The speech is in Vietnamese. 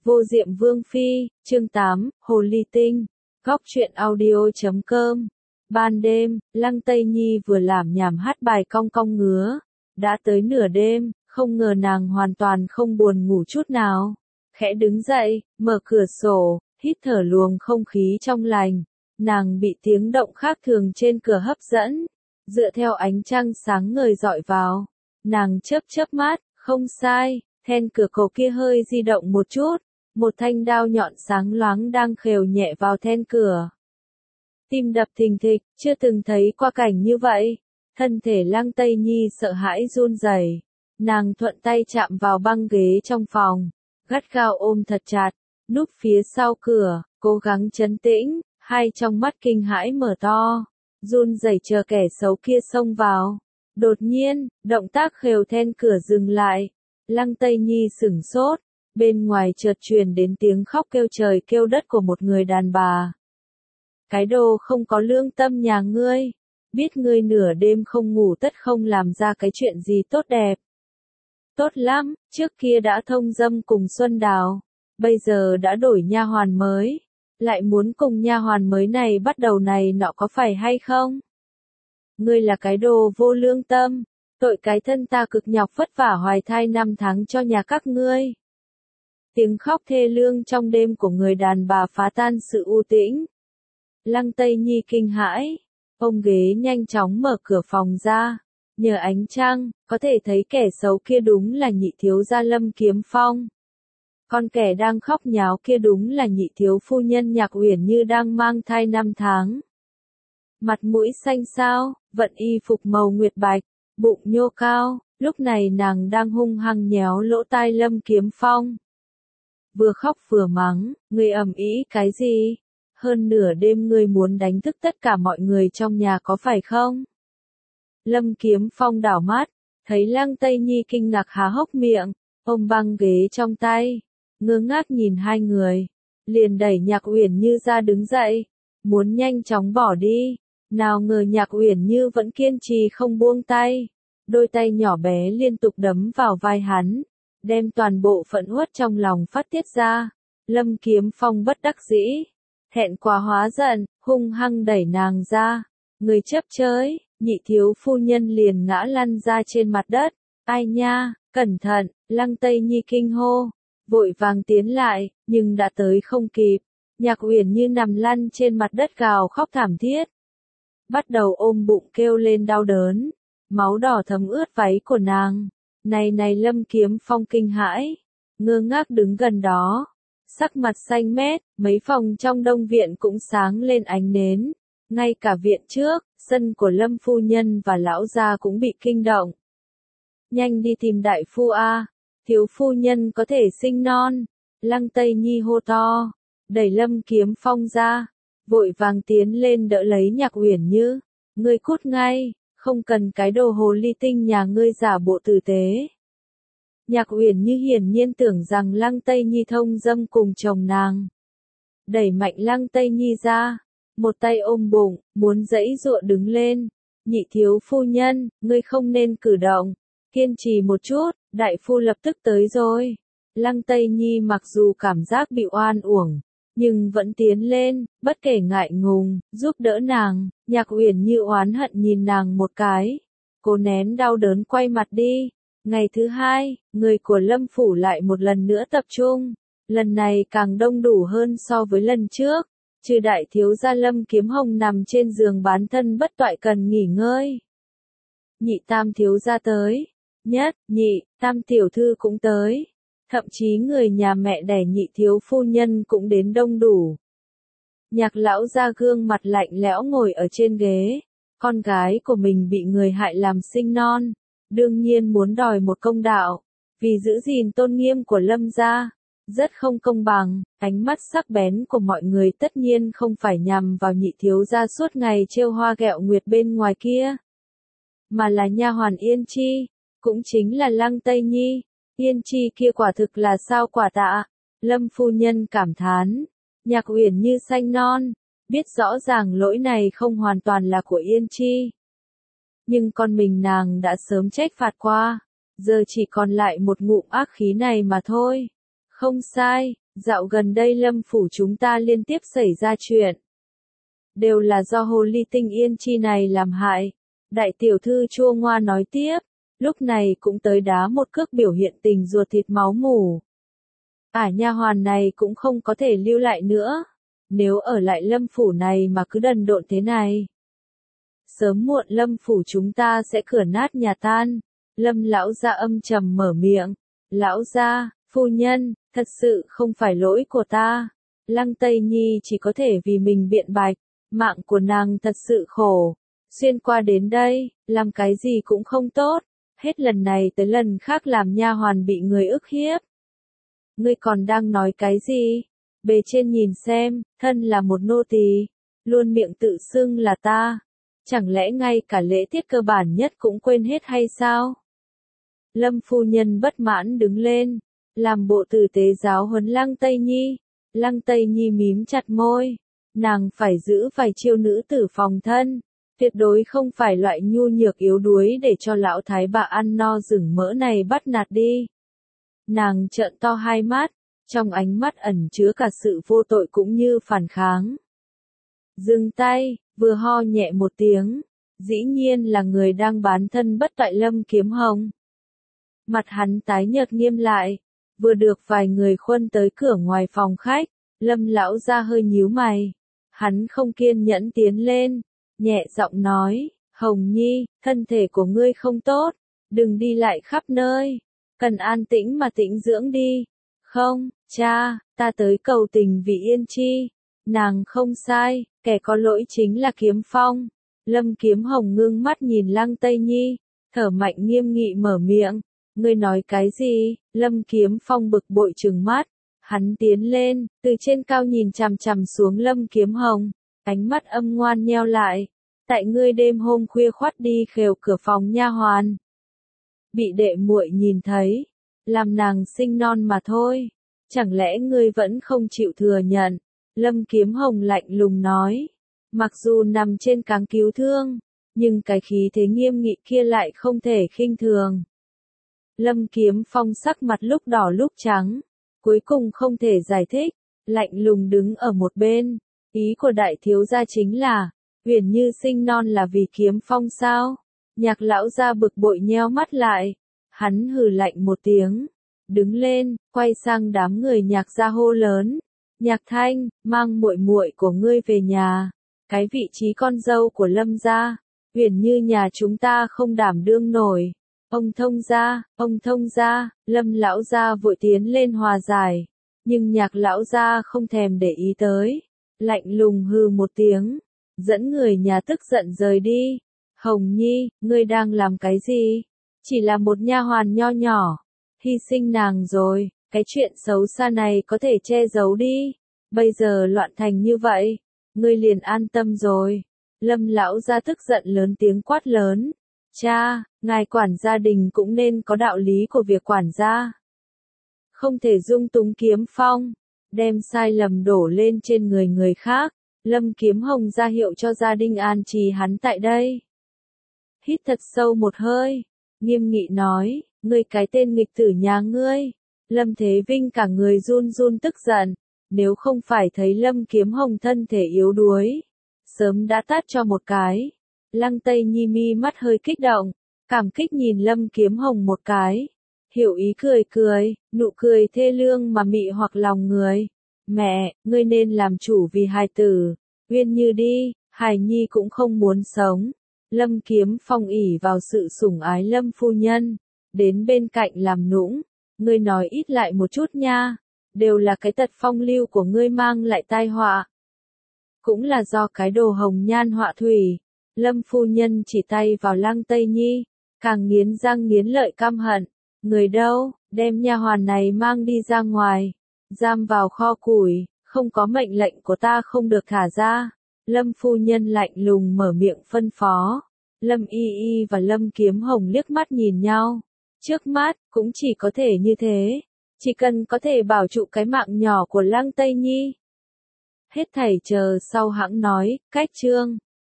Vô Diệm Vương Phi, chương 8, Hồ Ly Tinh, góc truyện audio.com. Ban đêm, Lăng Tây Nhi vừa làm nhảm hát bài cong cong ngứa. Đã tới nửa đêm, không ngờ nàng hoàn toàn không buồn ngủ chút nào. Khẽ đứng dậy, mở cửa sổ, hít thở luồng không khí trong lành. Nàng bị tiếng động khác thường trên cửa hấp dẫn. Dựa theo ánh trăng sáng ngời dọi vào. Nàng chớp mắt, không sai, then cửa cổ kia hơi di động một chút. Một thanh đao nhọn sáng loáng đang khều nhẹ vào then cửa. Tim đập thình thịch, chưa từng thấy qua cảnh như vậy. Thân thể Lăng Tây Nhi sợ hãi run rẩy. Nàng thuận tay chạm vào băng ghế trong phòng, gắt gao ôm thật chặt, núp phía sau cửa, cố gắng trấn tĩnh, hai trong mắt kinh hãi mở to, run rẩy chờ kẻ xấu kia xông vào. Đột nhiên, động tác khều then cửa dừng lại. Lăng Tây Nhi sửng sốt. Bên ngoài chợt truyền đến tiếng khóc kêu trời kêu đất của một người đàn bà. Cái đồ không có lương tâm nhà ngươi, biết ngươi nửa đêm không ngủ tất không làm ra cái chuyện gì tốt đẹp. Tốt lắm, trước kia đã thông dâm cùng Xuân Đào, bây giờ đã đổi nha hoàn mới, lại muốn cùng nha hoàn mới này bắt đầu này nọ có phải hay không? Ngươi là cái đồ vô lương tâm, tội cái thân ta cực nhọc vất vả hoài thai 5 tháng cho nhà các ngươi. Tiếng khóc thê lương trong đêm của người đàn bà phá tan sự u tĩnh. Lăng Tây Nhi kinh hãi, ôm ghế nhanh chóng mở cửa phòng ra. Nhờ ánh trăng, có thể thấy kẻ xấu kia đúng là nhị thiếu gia Lâm Kiếm Phong. Con kẻ đang khóc nháo kia đúng là nhị thiếu phu nhân Nhạc Uyển Như đang mang thai 5 tháng. Mặt mũi xanh xao, vận y phục màu nguyệt bạch, bụng nhô cao, lúc này nàng đang hung hăng nhéo lỗ tai Lâm Kiếm Phong. Vừa khóc vừa mắng, ngươi ầm ĩ cái gì? Hơn nửa đêm ngươi muốn đánh thức tất cả mọi người trong nhà có phải không? Lâm Kiếm Phong đảo mắt, thấy Lăng Tây Nhi kinh ngạc há hốc miệng, ôm băng ghế trong tay, ngơ ngác nhìn hai người, liền đẩy Nhạc Uyển Như ra đứng dậy, muốn nhanh chóng bỏ đi, nào ngờ Nhạc Uyển Như vẫn kiên trì không buông tay, đôi tay nhỏ bé liên tục đấm vào vai hắn. Đem toàn bộ phẫn uất trong lòng phát tiết ra. Lâm Kiếm Phong bất đắc dĩ, thẹn quá hóa giận, hung hăng đẩy nàng ra. Người chấp chới, nhị thiếu phu nhân liền ngã lăn ra trên mặt đất. Ai nha, cẩn thận, Lăng Tây Nhi kinh hô, vội vàng tiến lại, nhưng đã tới không kịp. Nhạc Uyển Như nằm lăn trên mặt đất gào khóc thảm thiết. Bắt đầu ôm bụng kêu lên đau đớn, máu đỏ thấm ướt váy của nàng. Này Lâm Kiếm Phong kinh hãi, ngơ ngác đứng gần đó, sắc mặt xanh mét, mấy phòng trong đông viện cũng sáng lên ánh nến, ngay cả viện trước, sân của Lâm phu nhân và lão gia cũng bị kinh động. Nhanh đi tìm đại phu a, thiếu phu nhân có thể sinh non. Lăng Tây Nhi hô to, đẩy Lâm Kiếm Phong ra, vội vàng tiến lên đỡ lấy Nhạc Uyển Như, ngươi cút ngay. Không cần cái đồ hồ ly tinh nhà ngươi giả bộ tử tế. Nhạc Uyển Như hiển nhiên tưởng rằng Lăng Tây Nhi thông dâm cùng chồng nàng. Đẩy mạnh Lăng Tây Nhi ra, một tay ôm bụng, muốn giãy giụa đứng lên. Nhị thiếu phu nhân, ngươi không nên cử động, kiên trì một chút, đại phu lập tức tới rồi. Lăng Tây Nhi mặc dù cảm giác bị oan uổng, nhưng vẫn tiến lên, bất kể ngại ngùng, giúp đỡ nàng. Nhạc Uyển Như oán hận nhìn nàng một cái, cố nén đau đớn quay mặt đi. Ngày thứ hai, người của Lâm phủ lại một lần nữa tập trung, lần này càng đông đủ hơn so với lần trước, trừ đại thiếu gia Lâm Kiếm Hồng nằm trên giường bán thân bất toại cần nghỉ ngơi. Nhị tam thiếu gia tới, nhất, nhị, tam tiểu thư cũng tới. Thậm chí người nhà mẹ đẻ nhị thiếu phu nhân cũng đến đông đủ. Nhạc lão gia gương mặt lạnh lẽo ngồi ở trên ghế. Con gái của mình bị người hại làm sinh non. Đương nhiên muốn đòi một công đạo. Vì giữ gìn tôn nghiêm của Lâm gia. Rất không công bằng. Ánh mắt sắc bén của mọi người tất nhiên không phải nhằm vào nhị thiếu gia suốt ngày trêu hoa ghẹo nguyệt bên ngoài kia. Mà là nha hoàn Yên Chi. Cũng chính là Lăng Tây Nhi. Yên Chi kia quả thực là sao quả tạ. Lâm phu nhân cảm thán. Nhạc Uyển Như xanh non, biết rõ ràng lỗi này không hoàn toàn là của Yên Chi. Nhưng con mình nàng đã sớm trách phạt qua, giờ chỉ còn lại một ngụm ác khí này mà thôi. Không sai, Dạo gần đây Lâm phủ chúng ta liên tiếp xảy ra chuyện. Đều là do hồ ly tinh Yên Chi này làm hại. Đại tiểu thư chua ngoa nói tiếp, lúc này cũng tới đá một cước biểu hiện tình ruột thịt máu mủ. Nha hoàn này cũng không có thể lưu lại nữa. Nếu ở lại Lâm phủ này mà cứ đần độn thế này, sớm muộn Lâm phủ chúng ta sẽ cửa nát nhà tan. Lâm lão gia âm trầm mở miệng. Lão gia, phu nhân, thật sự không phải lỗi của ta. Lăng Tây Nhi chỉ có thể vì mình biện bạch. Mạng của nàng thật sự khổ. Xuyên qua đến đây, làm cái gì cũng không tốt. Hết lần này tới lần khác làm nha hoàn bị người ức hiếp. Ngươi còn đang nói cái gì? Bề trên nhìn xem, thân là một nô tỳ, luôn miệng tự xưng là ta. Chẳng lẽ ngay cả lễ tiết cơ bản nhất cũng quên hết hay sao? Lâm phu nhân bất mãn đứng lên, làm bộ tử tế giáo huấn Lăng Tây Nhi. Lăng Tây Nhi mím chặt môi. Nàng phải giữ vài chiêu nữ tử phòng thân. Tuyệt đối không phải loại nhu nhược yếu đuối để cho lão thái bà ăn no rừng mỡ này bắt nạt đi. Nàng trợn to hai mắt, trong ánh mắt ẩn chứa cả sự vô tội cũng như phản kháng. Dừng tay, vừa ho nhẹ một tiếng, dĩ nhiên là người đang bán thân bất toại Lâm Kiếm Hồng. Mặt hắn tái nhợt nghiêm lại, vừa được vài người khuân tới cửa ngoài phòng khách, Lâm lão ra hơi nhíu mày. Hắn không kiên nhẫn tiến lên, nhẹ giọng nói, Hồng Nhi, thân thể của ngươi không tốt, đừng đi lại khắp nơi, cần an tĩnh mà tĩnh dưỡng đi. Không, cha, ta tới cầu tình vì Yên Chi. Nàng không sai, kẻ có lỗi chính là Kiếm Phong. Lâm Kiếm Hồng ngưng mắt nhìn Lăng Tây Nhi, thở mạnh nghiêm nghị mở miệng. Ngươi nói cái gì? Lâm Kiếm Phong bực bội trừng mắt. Hắn tiến lên, từ trên cao nhìn chằm chằm xuống Lâm Kiếm Hồng, ánh mắt âm ngoan nheo lại. Tại ngươi đêm hôm khuya khoắt đi khều cửa phòng nha hoàn, bị đệ muội nhìn thấy, làm nàng sinh non mà thôi. Chẳng lẽ ngươi vẫn không chịu thừa nhận? Lâm Kiếm Hồng lạnh lùng nói. Mặc dù nằm trên cáng cứu thương, nhưng cái khí thế nghiêm nghị kia lại không thể khinh thường. Lâm Kiếm Phong sắc mặt lúc đỏ lúc trắng, cuối cùng không thể giải thích, lạnh lùng đứng ở một bên. Ý của đại thiếu gia chính là, Uyển Như sinh non là vì Kiếm Phong sao? Nhạc lão gia bực bội nheo mắt lại, hắn hừ lạnh một tiếng, đứng lên, quay sang đám người Nhạc gia hô lớn, Nhạc Thanh, mang muội muội của ngươi về nhà, cái vị trí con dâu của Lâm gia, Uyển Như nhà chúng ta không đảm đương nổi. Ông thông gia, Lâm lão gia vội tiến lên hòa giải, nhưng Nhạc lão gia không thèm để ý tới, lạnh lùng hừ một tiếng, dẫn người nhà tức giận rời đi. Hồng Nhi, ngươi đang làm cái gì? Chỉ là một nha hoàn nho nhỏ, hy sinh nàng rồi, cái chuyện xấu xa này có thể che giấu đi, bây giờ loạn thành như vậy, ngươi liền an tâm rồi. Lâm lão gia tức giận lớn tiếng quát lớn. Cha, ngài quản gia đình cũng nên có đạo lý của việc quản gia. Không thể dung túng Kiếm Phong, đem sai lầm đổ lên trên người khác. Lâm Kiếm Hồng ra hiệu cho gia đình an trì hắn tại đây. Hít thật sâu một hơi, nghiêm nghị nói, ngươi cái tên nghịch tử nhà ngươi. Lâm Thế Vinh cả người run run tức giận, nếu không phải thấy Lâm Kiếm Hồng thân thể yếu đuối, sớm đã tát cho một cái. Lăng Tây Nhi mi mắt hơi kích động, cảm kích nhìn Lâm Kiếm Hồng một cái. Hiểu ý cười, nụ cười thê lương mà mị hoặc lòng người. Mẹ, ngươi nên làm chủ vì hài tử. Uyên Như đi, hài nhi cũng không muốn sống. Lâm Kiếm Phong ỷ vào sự sủng ái Lâm phu nhân, đến bên cạnh làm nũng. Ngươi nói ít lại một chút nha, đều là cái tật phong lưu của ngươi mang lại tai họa. Cũng là do cái đồ hồng nhan họa thủy. Lâm phu nhân chỉ tay vào Lăng Tây Nhi, càng nghiến răng nghiến lợi căm hận. Người đâu, đem nha hoàn này mang đi ra ngoài, giam vào kho củi, không có mệnh lệnh của ta không được thả ra. Lâm phu nhân lạnh lùng mở miệng phân phó. Lâm Y Y và Lâm Kiếm Hồng liếc mắt nhìn nhau. Trước mắt, cũng chỉ có thể như thế. Chỉ cần có thể bảo trụ cái mạng nhỏ của Lăng Tây Nhi. Hết thảy chờ sau hãng nói, cách chương.